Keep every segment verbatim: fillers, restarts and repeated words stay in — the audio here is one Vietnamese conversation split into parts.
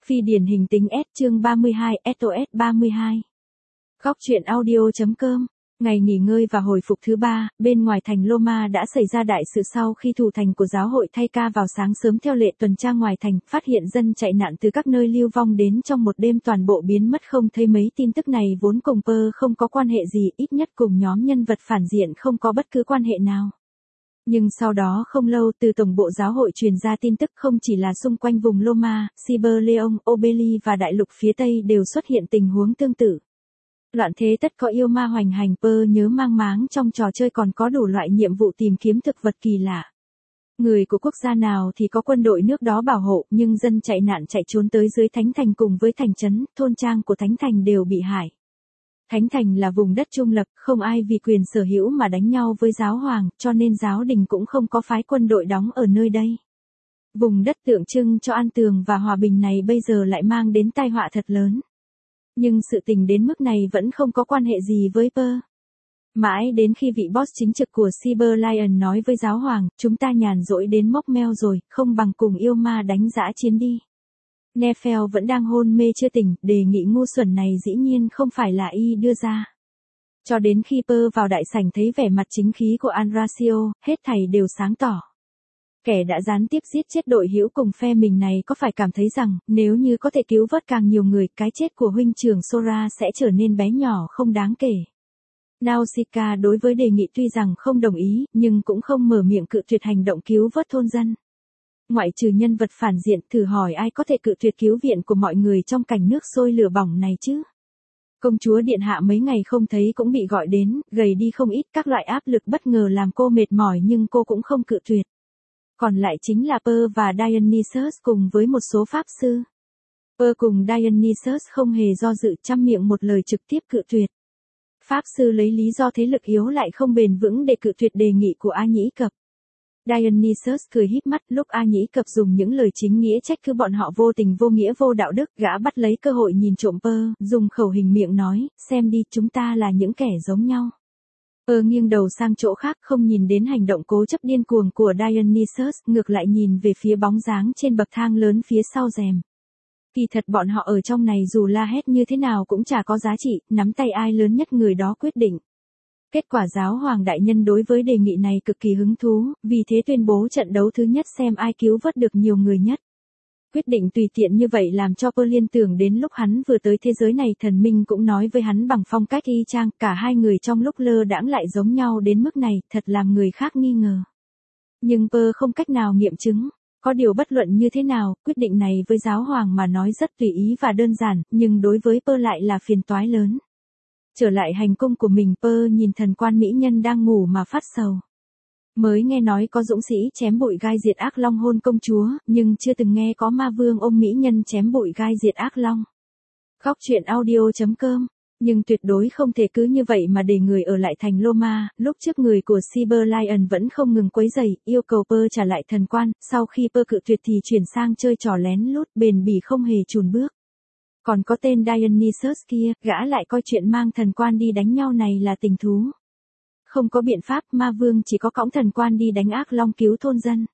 Phi điển hình tính S chương ba mươi hai, ét o ét ba mươi hai. Góc truyện audio.com. Ngày nghỉ ngơi và hồi phục thứ ba, bên ngoài thành Loma đã xảy ra đại sự sau khi thủ thành của giáo hội thay ca vào sáng sớm theo lệ tuần tra ngoài thành, phát hiện dân chạy nạn từ các nơi lưu vong đến trong một đêm toàn bộ biến mất không thấy mấy. Tin tức này vốn cùng Pơ không có quan hệ gì, ít nhất cùng nhóm nhân vật phản diện không có bất cứ quan hệ nào. Nhưng sau đó không lâu, từ tổng bộ giáo hội truyền ra tin tức không chỉ là xung quanh vùng Loma, Cyberleon, Obeli và đại lục phía Tây đều xuất hiện tình huống tương tự. Loạn thế tất có yêu ma hoành hành. Pơ nhớ mang máng trong trò chơi còn có đủ loại nhiệm vụ tìm kiếm thực vật kỳ lạ. Người của quốc gia nào thì có quân đội nước đó bảo hộ, nhưng dân chạy nạn chạy trốn tới dưới thánh thành cùng với thành trấn, thôn trang của thánh thành đều bị hại. Thánh thành là vùng đất trung lập, không ai vì quyền sở hữu mà đánh nhau với giáo hoàng, cho nên giáo đình cũng không có phái quân đội đóng ở nơi đây. Vùng đất tượng trưng cho an tường và hòa bình này bây giờ lại mang đến tai họa thật lớn. Nhưng sự tình đến mức này vẫn không có quan hệ gì với Pơ. Mãi đến khi vị boss chính trực của Cyberlion nói với giáo hoàng, chúng ta nhàn rỗi đến móc meo rồi, không bằng cùng yêu ma đánh dã chiến đi. Nephel vẫn đang hôn mê chưa tỉnh, đề nghị ngu xuẩn này dĩ nhiên không phải là y đưa ra. Cho đến khi Pơ vào đại sảnh thấy vẻ mặt chính khí của Andrasio, hết thảy đều sáng tỏ. Kẻ đã gián tiếp giết chết đội hữu cùng phe mình này có phải cảm thấy rằng, nếu như có thể cứu vớt càng nhiều người, cái chết của huynh trưởng Sora sẽ trở nên bé nhỏ không đáng kể. Nausicaa đối với đề nghị tuy rằng không đồng ý, nhưng cũng không mở miệng cự tuyệt hành động cứu vớt thôn dân. Ngoại trừ nhân vật phản diện, thử hỏi ai có thể cự tuyệt cứu viện của mọi người trong cảnh nước sôi lửa bỏng này chứ? Công chúa điện hạ mấy ngày không thấy cũng bị gọi đến, gầy đi không ít, các loại áp lực bất ngờ làm cô mệt mỏi nhưng cô cũng không cự tuyệt. Còn lại chính là Pơ và Dionysus cùng với một số pháp sư. Pơ cùng Dionysus không hề do dự, trăm miệng một lời trực tiếp cự tuyệt. Pháp sư lấy lý do thế lực yếu lại không bền vững để cự tuyệt đề nghị của A Nhĩ Cập. Dionysus cười híp mắt, lúc A Nhĩ Cập dùng những lời chính nghĩa trách cứ bọn họ vô tình vô nghĩa vô đạo đức, gã bắt lấy cơ hội nhìn trộm Pơ, dùng khẩu hình miệng nói, xem đi, chúng ta là những kẻ giống nhau. Pơ nghiêng đầu sang chỗ khác, không nhìn đến hành động cố chấp điên cuồng của Dionysus, ngược lại nhìn về phía bóng dáng trên bậc thang lớn phía sau rèm. Kỳ thật bọn họ ở trong này dù la hét như thế nào cũng chả có giá trị, nắm tay ai lớn nhất người đó quyết định. Kết quả giáo hoàng đại nhân đối với đề nghị này cực kỳ hứng thú, vì thế tuyên bố trận đấu thứ nhất xem ai cứu vớt được nhiều người nhất. Quyết định tùy tiện như vậy làm cho Pơ liên tưởng đến lúc hắn vừa tới thế giới này, thần minh cũng nói với hắn bằng phong cách y chang, cả hai người trong lúc lơ đãng lại giống nhau đến mức này, thật làm người khác nghi ngờ. Nhưng Pơ không cách nào nghiệm chứng. Có điều bất luận như thế nào, quyết định này với giáo hoàng mà nói rất tùy ý và đơn giản, nhưng đối với Pơ lại là phiền toái lớn. Trở lại hành cung của mình, Pơ nhìn thần quan mỹ nhân đang ngủ mà phát sầu. Mới nghe nói có dũng sĩ chém bụi gai diệt ác long hôn công chúa, nhưng chưa từng nghe có ma vương ôm mỹ nhân chém bụi gai diệt ác long. Góc truyện audio.com. Nhưng tuyệt đối không thể cứ như vậy mà để người ở lại thành Loma, lúc trước người của Cyberlion vẫn không ngừng quấy rầy, yêu cầu Pơ trả lại thần quan, sau khi Pơ cự tuyệt thì chuyển sang chơi trò lén lút, bền bỉ không hề chùn bước. Còn có tên Dionysus kia, gã lại coi chuyện mang thần quan đi đánh nhau này là tình thú. Không có biện pháp, ma vương chỉ có cõng thần quan đi đánh ác long cứu thôn dân.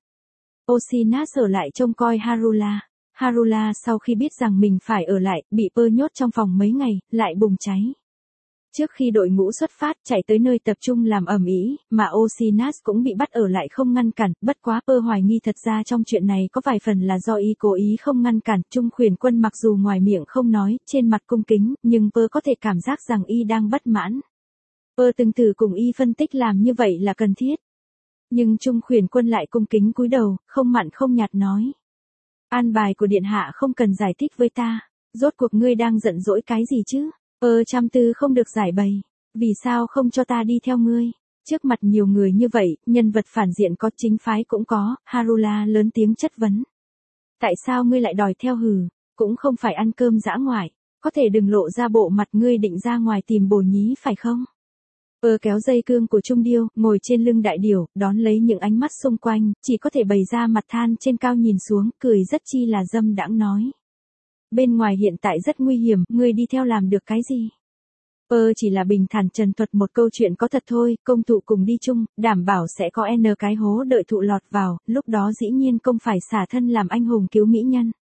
Osinat ở lại trông coi Harula. Harula sau khi biết rằng mình phải ở lại, bị Pơ nhốt trong phòng mấy ngày, lại bùng cháy. Trước khi đội ngũ xuất phát chạy tới nơi tập trung làm ầm ĩ, mà Osinat cũng bị bắt ở lại không ngăn cản, bất quá Pơ hoài nghi thật ra trong chuyện này có vài phần là do y cố ý không ngăn cản. Trung khuyển quân mặc dù ngoài miệng không nói, trên mặt cung kính, nhưng Pơ có thể cảm giác rằng y đang bất mãn. Pơ từng thử cùng y phân tích làm như vậy là cần thiết. Nhưng Trung khuyển quân lại cung kính cúi đầu, không mặn không nhạt nói. An bài của điện hạ không cần giải thích với ta, rốt cuộc ngươi đang giận dỗi cái gì chứ? Pơ chăm tư không được giải bày, vì sao không cho ta đi theo ngươi? Trước mặt nhiều người như vậy, nhân vật phản diện có, chính phái cũng có, Harula lớn tiếng chất vấn. Tại sao ngươi lại đòi theo hừ, cũng không phải ăn cơm dã ngoại, có thể đừng lộ ra bộ mặt ngươi định ra ngoài tìm bồ nhí phải không? Pơ kéo dây cương của Trung Điêu, ngồi trên lưng đại điểu, đón lấy những ánh mắt xung quanh, chỉ có thể bày ra mặt than trên cao nhìn xuống, cười rất chi là dâm đãng nói. Bên ngoài hiện tại rất nguy hiểm, ngươi đi theo làm được cái gì? Pơ chỉ là bình thản trần thuật một câu chuyện có thật thôi, công thụ cùng đi chung, đảm bảo sẽ có n cái hố đợi thụ lọt vào, lúc đó dĩ nhiên công phải xả thân làm anh hùng cứu mỹ nhân.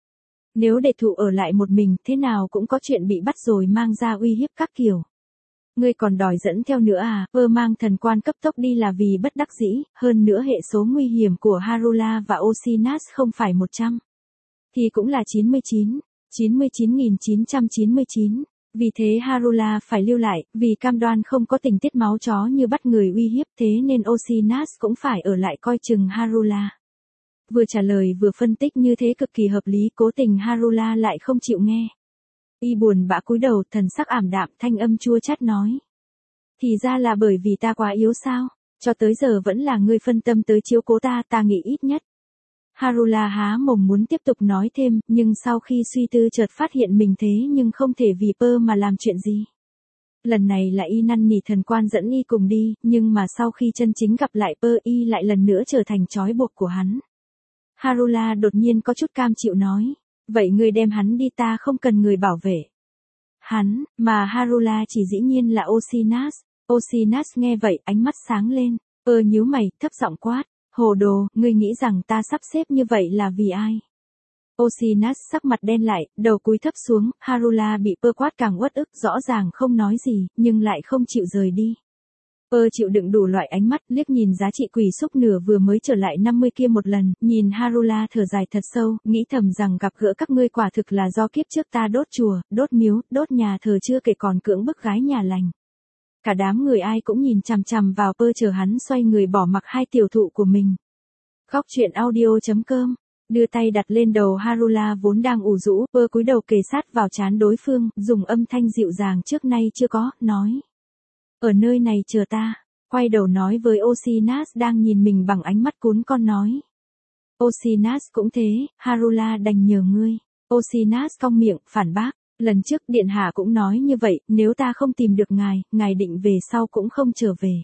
Nếu để thụ ở lại một mình, thế nào cũng có chuyện bị bắt rồi mang ra uy hiếp các kiểu. Ngươi còn đòi dẫn theo nữa à? Pơ mang thần quan cấp tốc đi là vì bất đắc dĩ, hơn nữa hệ số nguy hiểm của Harula và Osinat không phải một trăm. Thì cũng là chín mươi chín, chín mươi chín nghìn chín trăm chín mươi chín. Vì thế Harula phải lưu lại, vì cam đoan không có tình tiết máu chó như bắt người uy hiếp, thế nên Osinat cũng phải ở lại coi chừng Harula. Vừa trả lời vừa phân tích như thế cực kỳ hợp lý, cố tình Harula lại không chịu nghe. Y buồn bã cúi đầu, thần sắc ảm đạm, thanh âm chua chát nói. Thì ra là bởi vì ta quá yếu sao, cho tới giờ vẫn là ngươi phân tâm tới chiếu cố ta, ta nghĩ ít nhất. Harula há mồm muốn tiếp tục nói thêm, nhưng sau khi suy tư chợt phát hiện mình thế nhưng không thể vì Pơ mà làm chuyện gì. Lần này là y năn nỉ thần quan dẫn y cùng đi, nhưng mà sau khi chân chính gặp lại Pơ, y lại lần nữa trở thành trói buộc của hắn. Harula đột nhiên có chút cam chịu nói, vậy ngươi đem hắn đi, ta không cần người bảo vệ. Hắn, mà Harula chỉ dĩ nhiên là Osinat. Osinat nghe vậy, ánh mắt sáng lên, Pơ nhíu mày, thấp giọng quát, hồ đồ, ngươi nghĩ rằng ta sắp xếp như vậy là vì ai? Osinat sắc mặt đen lại, đầu cúi thấp xuống, Harula bị Pơ quát càng uất ức, rõ ràng không nói gì, nhưng lại không chịu rời đi. Pơ chịu đựng đủ loại ánh mắt, liếc nhìn giá trị quỷ xúc nửa vừa mới trở lại năm mươi kia một lần, nhìn Harula thở dài thật sâu, nghĩ thầm rằng gặp gỡ các ngươi quả thực là do kiếp trước ta đốt chùa, đốt miếu, đốt nhà thờ chưa kể còn cưỡng bức gái nhà lành. Cả đám người ai cũng nhìn chằm chằm vào Pơ chờ hắn xoay người bỏ mặc hai tiểu thụ của mình. Góc truyện audio chấm com, đưa tay đặt lên đầu Harula vốn đang ủ rũ, Pơ cúi đầu kề sát vào trán đối phương, dùng âm thanh dịu dàng trước nay chưa có, nói. Ở nơi này chờ ta, quay đầu nói với Osinat đang nhìn mình bằng ánh mắt cún con nói. Osinat cũng thế, Harula đành nhờ ngươi. Osinat cong miệng, phản bác, lần trước điện hạ cũng nói như vậy, nếu ta không tìm được ngài, ngài định về sau cũng không trở về.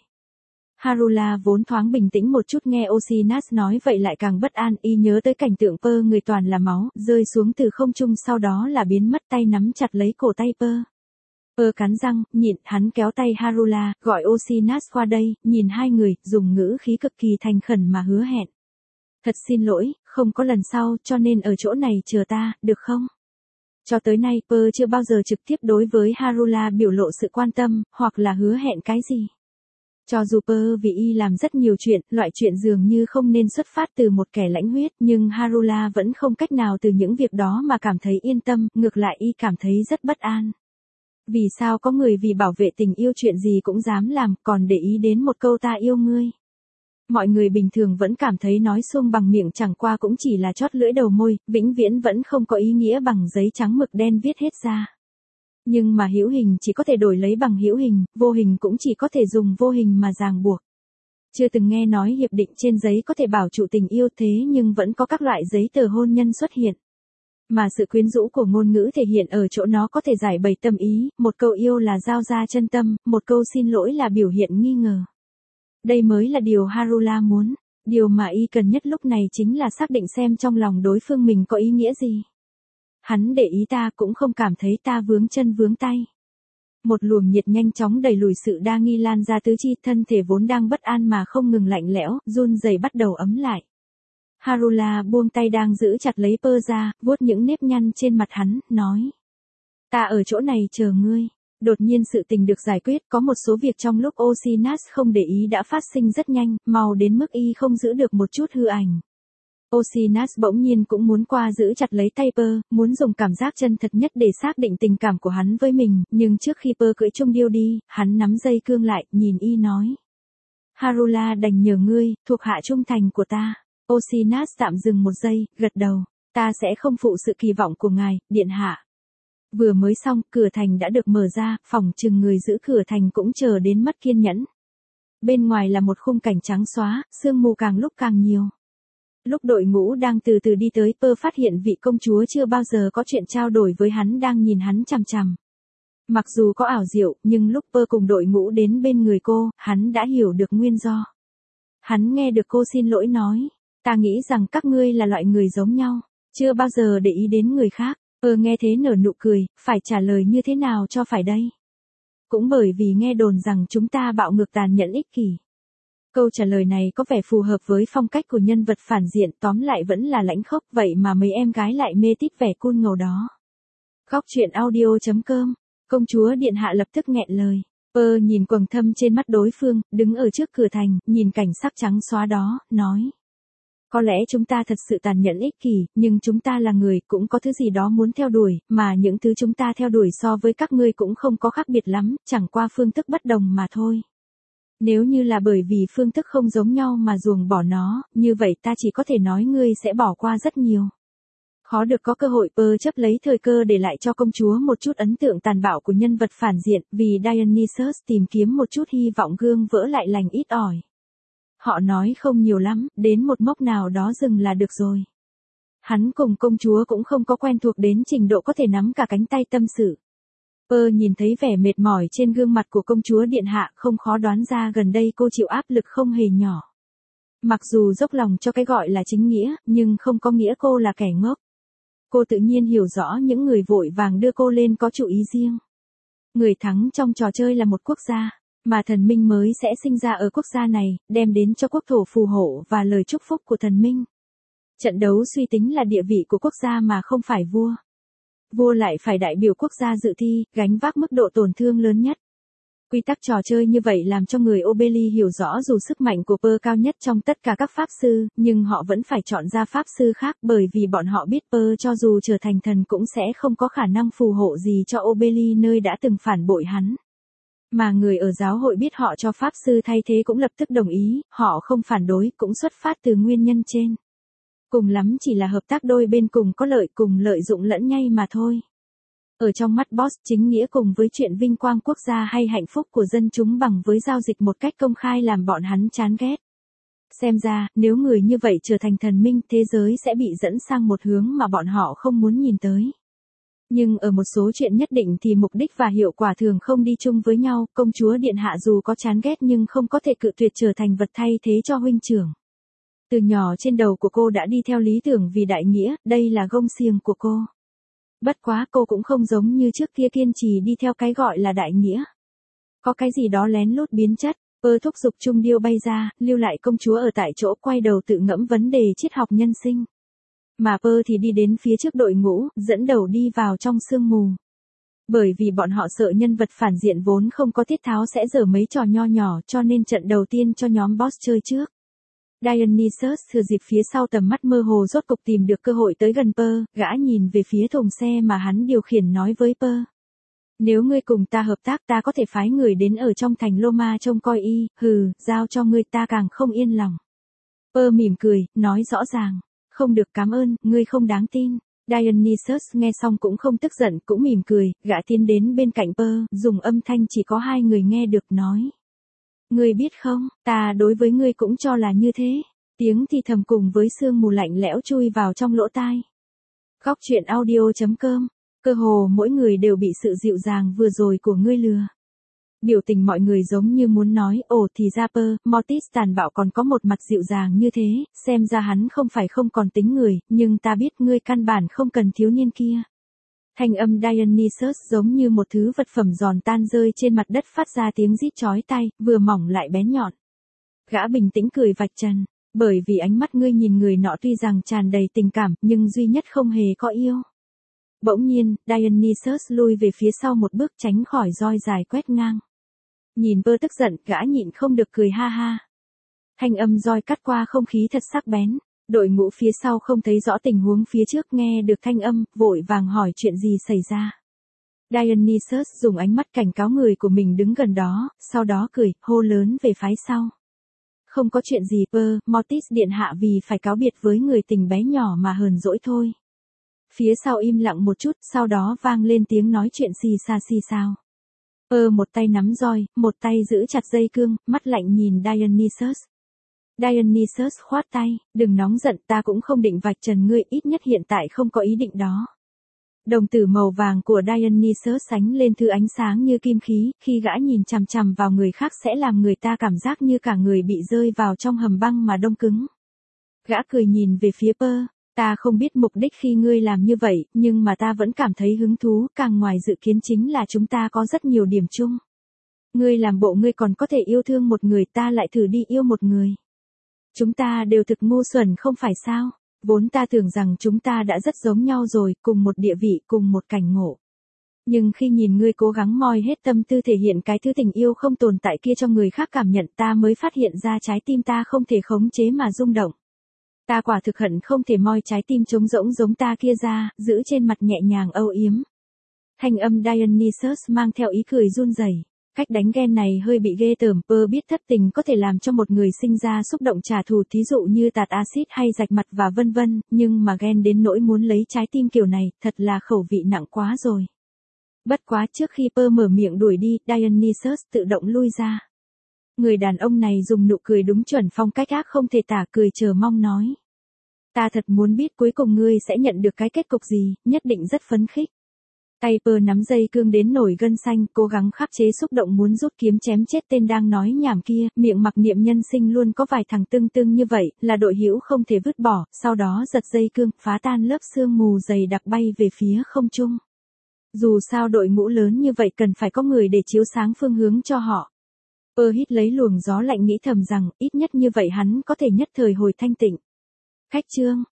Harula vốn thoáng bình tĩnh một chút nghe Osinat nói vậy lại càng bất an, y nhớ tới cảnh tượng Pơ người toàn là máu, rơi xuống từ không trung sau đó là biến mất, tay nắm chặt lấy cổ tay Pơ. Pơ cắn răng, nhịn, hắn kéo tay Harula, gọi Osinat qua đây, nhìn hai người, dùng ngữ khí cực kỳ thành khẩn mà hứa hẹn. Thật xin lỗi, không có lần sau, cho nên ở chỗ này chờ ta, được không? Cho tới nay, Pơ chưa bao giờ trực tiếp đối với Harula biểu lộ sự quan tâm, hoặc là hứa hẹn cái gì. Cho dù Pơ vì y làm rất nhiều chuyện, loại chuyện dường như không nên xuất phát từ một kẻ lãnh huyết, nhưng Harula vẫn không cách nào từ những việc đó mà cảm thấy yên tâm, ngược lại y cảm thấy rất bất an. Vì sao có người vì bảo vệ tình yêu chuyện gì cũng dám làm, còn để ý đến một câu ta yêu ngươi. Mọi người bình thường vẫn cảm thấy nói suông bằng miệng chẳng qua cũng chỉ là chót lưỡi đầu môi, vĩnh viễn vẫn không có ý nghĩa bằng giấy trắng mực đen viết hết ra. Nhưng mà hữu hình chỉ có thể đổi lấy bằng hữu hình, vô hình cũng chỉ có thể dùng vô hình mà ràng buộc. Chưa từng nghe nói hiệp định trên giấy có thể bảo trụ tình yêu, thế nhưng vẫn có các loại giấy tờ hôn nhân xuất hiện. Mà sự quyến rũ của ngôn ngữ thể hiện ở chỗ nó có thể giải bày tâm ý, một câu yêu là giao ra chân tâm, một câu xin lỗi là biểu hiện nghi ngờ. Đây mới là điều Harula muốn, điều mà y cần nhất lúc này chính là xác định xem trong lòng đối phương mình có ý nghĩa gì. Hắn để ý ta cũng không cảm thấy ta vướng chân vướng tay. Một luồng nhiệt nhanh chóng đẩy lùi sự đa nghi lan ra tứ chi, thân thể vốn đang bất an mà không ngừng lạnh lẽo, run rẩy bắt đầu ấm lại. Harula buông tay đang giữ chặt lấy Pơ ra, vuốt những nếp nhăn trên mặt hắn, nói. Ta ở chỗ này chờ ngươi. Đột nhiên sự tình được giải quyết, có một số việc trong lúc Osinat không để ý đã phát sinh rất nhanh, mau đến mức y không giữ được một chút hư ảnh. Osinat bỗng nhiên cũng muốn qua giữ chặt lấy tay Pơ, muốn dùng cảm giác chân thật nhất để xác định tình cảm của hắn với mình, nhưng trước khi Pơ cưỡi chung điêu đi, hắn nắm dây cương lại, nhìn y nói. Harula đành nhờ ngươi, thuộc hạ trung thành của ta. Osinat tạm dừng một giây, gật đầu, ta sẽ không phụ sự kỳ vọng của ngài, điện hạ. Vừa mới xong, cửa thành đã được mở ra, phòng chừng người giữ cửa thành cũng chờ đến mất kiên nhẫn. Bên ngoài là một khung cảnh trắng xóa, sương mù càng lúc càng nhiều. Lúc đội ngũ đang từ từ đi tới, Pơ phát hiện vị công chúa chưa bao giờ có chuyện trao đổi với hắn đang nhìn hắn chằm chằm. Mặc dù có ảo diệu, nhưng lúc Pơ cùng đội ngũ đến bên người cô, hắn đã hiểu được nguyên do. Hắn nghe được cô xin lỗi nói, ta nghĩ rằng các ngươi là loại người giống nhau, chưa bao giờ để ý đến người khác. Pơ nghe thế nở nụ cười, phải trả lời như thế nào cho phải đây? Cũng bởi vì nghe đồn rằng chúng ta bạo ngược tàn nhẫn ích kỷ. Câu trả lời này có vẻ phù hợp với phong cách của nhân vật phản diện, tóm lại vẫn là lãnh khốc, vậy mà mấy em gái lại mê tít vẻ cool ngầu đó. Góc truyện audio chấm com, công chúa điện hạ lập tức nghẹn lời. Pơ nhìn quầng thâm trên mắt đối phương, đứng ở trước cửa thành, nhìn cảnh sắc trắng xóa đó, nói. Có lẽ chúng ta thật sự tàn nhẫn ích kỷ, nhưng chúng ta là người, cũng có thứ gì đó muốn theo đuổi, mà những thứ chúng ta theo đuổi so với các ngươi cũng không có khác biệt lắm, chẳng qua phương thức bất đồng mà thôi. Nếu như là bởi vì phương thức không giống nhau mà ruồng bỏ nó, như vậy ta chỉ có thể nói ngươi sẽ bỏ qua rất nhiều. Khó được có cơ hội. Pơ chấp lấy thời cơ để lại cho công chúa một chút ấn tượng tàn bạo của nhân vật phản diện, vì Dionysus tìm kiếm một chút hy vọng gương vỡ lại lành ít ỏi. Họ nói không nhiều lắm, đến một mốc nào đó dừng là được rồi. Hắn cùng công chúa cũng không có quen thuộc đến trình độ có thể nắm cả cánh tay tâm sự. Pơ nhìn thấy vẻ mệt mỏi trên gương mặt của công chúa điện hạ, không khó đoán ra gần đây cô chịu áp lực không hề nhỏ. Mặc dù dốc lòng cho cái gọi là chính nghĩa, nhưng không có nghĩa cô là kẻ ngốc. Cô tự nhiên hiểu rõ những người vội vàng đưa cô lên có chủ ý riêng. Người thắng trong trò chơi là một quốc gia, mà thần minh mới sẽ sinh ra ở quốc gia này, đem đến cho quốc thổ phù hộ và lời chúc phúc của thần minh. Trận đấu suy tính là địa vị của quốc gia mà không phải vua. Vua lại phải đại biểu quốc gia dự thi, gánh vác mức độ tổn thương lớn nhất. Quy tắc trò chơi như vậy làm cho người Obeli hiểu rõ dù sức mạnh của Pơ cao nhất trong tất cả các pháp sư, nhưng họ vẫn phải chọn ra pháp sư khác bởi vì bọn họ biết Pơ cho dù trở thành thần cũng sẽ không có khả năng phù hộ gì cho Obeli nơi đã từng phản bội hắn. Mà người ở giáo hội biết họ cho pháp sư thay thế cũng lập tức đồng ý, họ không phản đối, cũng xuất phát từ nguyên nhân trên. Cùng lắm chỉ là hợp tác đôi bên cùng có lợi, cùng lợi dụng lẫn nhau mà thôi. Ở trong mắt boss, chính nghĩa cùng với chuyện vinh quang quốc gia hay hạnh phúc của dân chúng bằng với giao dịch một cách công khai làm bọn hắn chán ghét. Xem ra, nếu người như vậy trở thành thần minh, thế giới sẽ bị dẫn sang một hướng mà bọn họ không muốn nhìn tới. Nhưng ở một số chuyện nhất định thì mục đích và hiệu quả thường không đi chung với nhau, công chúa điện hạ dù có chán ghét nhưng không có thể cự tuyệt trở thành vật thay thế cho huynh trưởng. Từ nhỏ trên đầu của cô đã đi theo lý tưởng vì đại nghĩa, đây là gông xiềng của cô. Bất quá cô cũng không giống như trước kia kiên trì đi theo cái gọi là đại nghĩa. Có cái gì đó lén lút biến chất. Pơ thúc giục trung điêu bay ra, lưu lại công chúa ở tại chỗ quay đầu tự ngẫm vấn đề triết học nhân sinh. Mà Pơ thì đi đến phía trước đội ngũ, dẫn đầu đi vào trong sương mù. Bởi vì bọn họ sợ nhân vật phản diện vốn không có tiết tháo sẽ dở mấy trò nho nhỏ cho nên trận đầu tiên cho nhóm boss chơi trước. Dionysus thừa dịp phía sau tầm mắt mơ hồ rốt cục tìm được cơ hội tới gần Pơ, gã nhìn về phía thùng xe mà hắn điều khiển nói với Pơ. Nếu ngươi cùng ta hợp tác ta có thể phái người đến ở trong thành Loma trông coi y, hừ, giao cho ngươi ta càng không yên lòng. Pơ mỉm cười, nói rõ ràng, không được cảm ơn, ngươi không đáng tin. Dionysus nghe xong cũng không tức giận, cũng mỉm cười, gã tiến đến bên cạnh Pơ, dùng âm thanh chỉ có hai người nghe được nói. Ngươi biết không, ta đối với ngươi cũng cho là như thế. Tiếng thì thầm cùng với sương mù lạnh lẽo chui vào trong lỗ tai. Góc truyện audio chấm com, cơ hồ mỗi người đều bị sự dịu dàng vừa rồi của ngươi lừa. Biểu tình mọi người giống như muốn nói, ồ thì ra Pơ, Mortis tàn bạo còn có một mặt dịu dàng như thế, xem ra hắn không phải không còn tính người, nhưng ta biết ngươi căn bản không cần thiếu niên kia. Thanh âm Dionysus giống như một thứ vật phẩm giòn tan rơi trên mặt đất phát ra tiếng rít chói tai, vừa mỏng lại bén nhọn. Gã bình tĩnh cười vạch trần, bởi vì ánh mắt ngươi nhìn người nọ tuy rằng tràn đầy tình cảm, nhưng duy nhất không hề có yêu. Bỗng nhiên, Dionysus lui về phía sau một bước tránh khỏi roi dài quét ngang. Nhìn Pơ tức giận, gã nhịn không được cười ha ha. Thanh âm roi cắt qua không khí thật sắc bén. Đội ngũ phía sau không thấy rõ tình huống phía trước nghe được thanh âm, vội vàng hỏi chuyện gì xảy ra. Dionysus dùng ánh mắt cảnh cáo người của mình đứng gần đó, sau đó cười, hô lớn về phái sau. Không có chuyện gì Pơ, Mortis điện hạ vì phải cáo biệt với người tình bé nhỏ mà hờn dỗi thôi. Phía sau im lặng một chút, sau đó vang lên tiếng nói chuyện xì xa xì xào. Pơ một tay nắm roi, một tay giữ chặt dây cương, mắt lạnh nhìn Dionysus. Dionysus khoát tay, đừng nóng giận, ta cũng không định vạch trần ngươi, ít nhất hiện tại không có ý định đó. Đồng tử màu vàng của Dionysus sánh lên thứ ánh sáng như kim khí, khi gã nhìn chằm chằm vào người khác sẽ làm người ta cảm giác như cả người bị rơi vào trong hầm băng mà đông cứng. Gã cười nhìn về phía Pơ, ta không biết mục đích khi ngươi làm như vậy, nhưng mà ta vẫn cảm thấy hứng thú, càng ngoài dự kiến chính là chúng ta có rất nhiều điểm chung. Ngươi làm bộ ngươi còn có thể yêu thương một người, ta lại thử đi yêu một người. Chúng ta đều thực ngu xuẩn không phải sao? Vốn ta tưởng rằng chúng ta đã rất giống nhau rồi, cùng một địa vị, cùng một cảnh ngộ. Nhưng khi nhìn ngươi cố gắng moi hết tâm tư thể hiện cái thứ tình yêu không tồn tại kia cho người khác cảm nhận, ta mới phát hiện ra trái tim ta không thể khống chế mà rung động. Ta quả thực hận không thể moi trái tim trống rỗng giống ta kia ra, giữ trên mặt nhẹ nhàng âu yếm. Thanh âm Dionysus mang theo ý cười run rẩy. Cách đánh ghen này hơi bị ghê tởm, Pearl biết thất tình có thể làm cho một người sinh ra xúc động trả thù, thí dụ như tạt axit hay rạch mặt và vân vân, nhưng mà ghen đến nỗi muốn lấy trái tim kiểu này, thật là khẩu vị nặng quá rồi. Bất quá trước khi Pearl mở miệng đuổi đi, Dionysus tự động lui ra. Người đàn ông này dùng nụ cười đúng chuẩn phong cách ác không thể tả, cười chờ mong nói. Ta thật muốn biết cuối cùng ngươi sẽ nhận được cái kết cục gì, nhất định rất phấn khích. Tay Pearl nắm dây cương đến nổi gân xanh, cố gắng khắc chế xúc động muốn rút kiếm chém chết tên đang nói nhảm kia, miệng mặc niệm nhân sinh luôn có vài thằng tương tương như vậy, là đội hữu không thể vứt bỏ, sau đó giật dây cương, phá tan lớp sương mù dày đặc bay về phía không trung. Dù sao đội ngũ lớn như vậy cần phải có người để chiếu sáng phương hướng cho họ. Pearl hít lấy luồng gió lạnh nghĩ thầm rằng, ít nhất như vậy hắn có thể nhất thời hồi thanh tịnh. Khách trương.